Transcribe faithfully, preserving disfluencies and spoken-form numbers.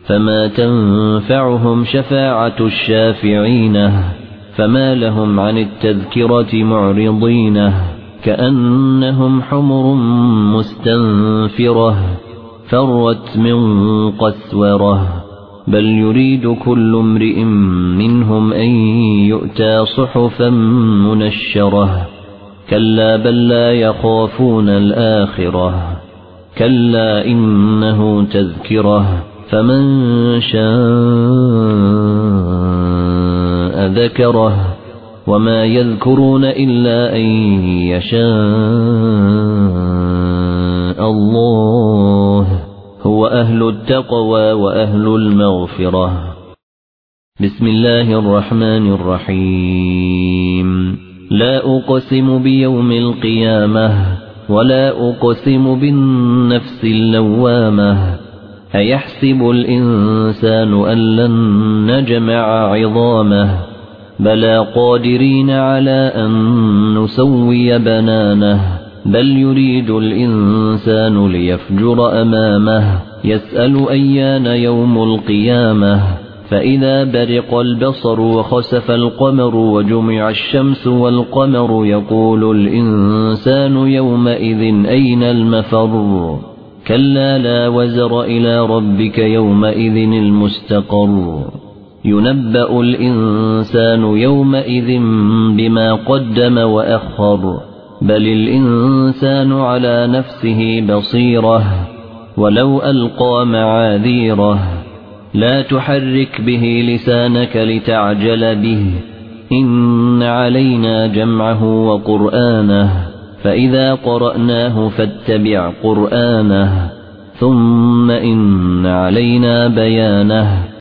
فما تنفعهم شفاعة الشافعين فما لهم عن التذكرة معرضين كأنهم حمر مستنفرة فرت من قسورة بل يريد كل امرئ منهم أن يؤتى صحفا منشرة كلا بل لا يخافون الآخرة كلا إنه تذكرة فمن شاء ذكره وما يذكرون إلا أن يشاء الله هو أهل التقوى وأهل المغفرة. بسم الله الرحمن الرحيم. لا أقسم بيوم القيامة ولا أقسم بالنفس اللوامة أيحسب الإنسان أن لن نجمع عظامه بلى قادرين على أن نسوي بنانه بل يريد الإنسان ليفجر أمامه يسأل أيان يوم القيامة فإذا برق البصر وخسف القمر وجمع الشمس والقمر يقول الإنسان يومئذ أين المفر كلا لا وزر إلى ربك يومئذ المستقر ينبأ الإنسان يومئذ بما قدم وأخر بل الإنسان على نفسه بصيرة ولو ألقى معاذيره لا تحرك به لسانك لتعجل به إن علينا جمعه وقرآنه فإذا قرأناه فاتبع قرآنه ثم إن علينا بيانه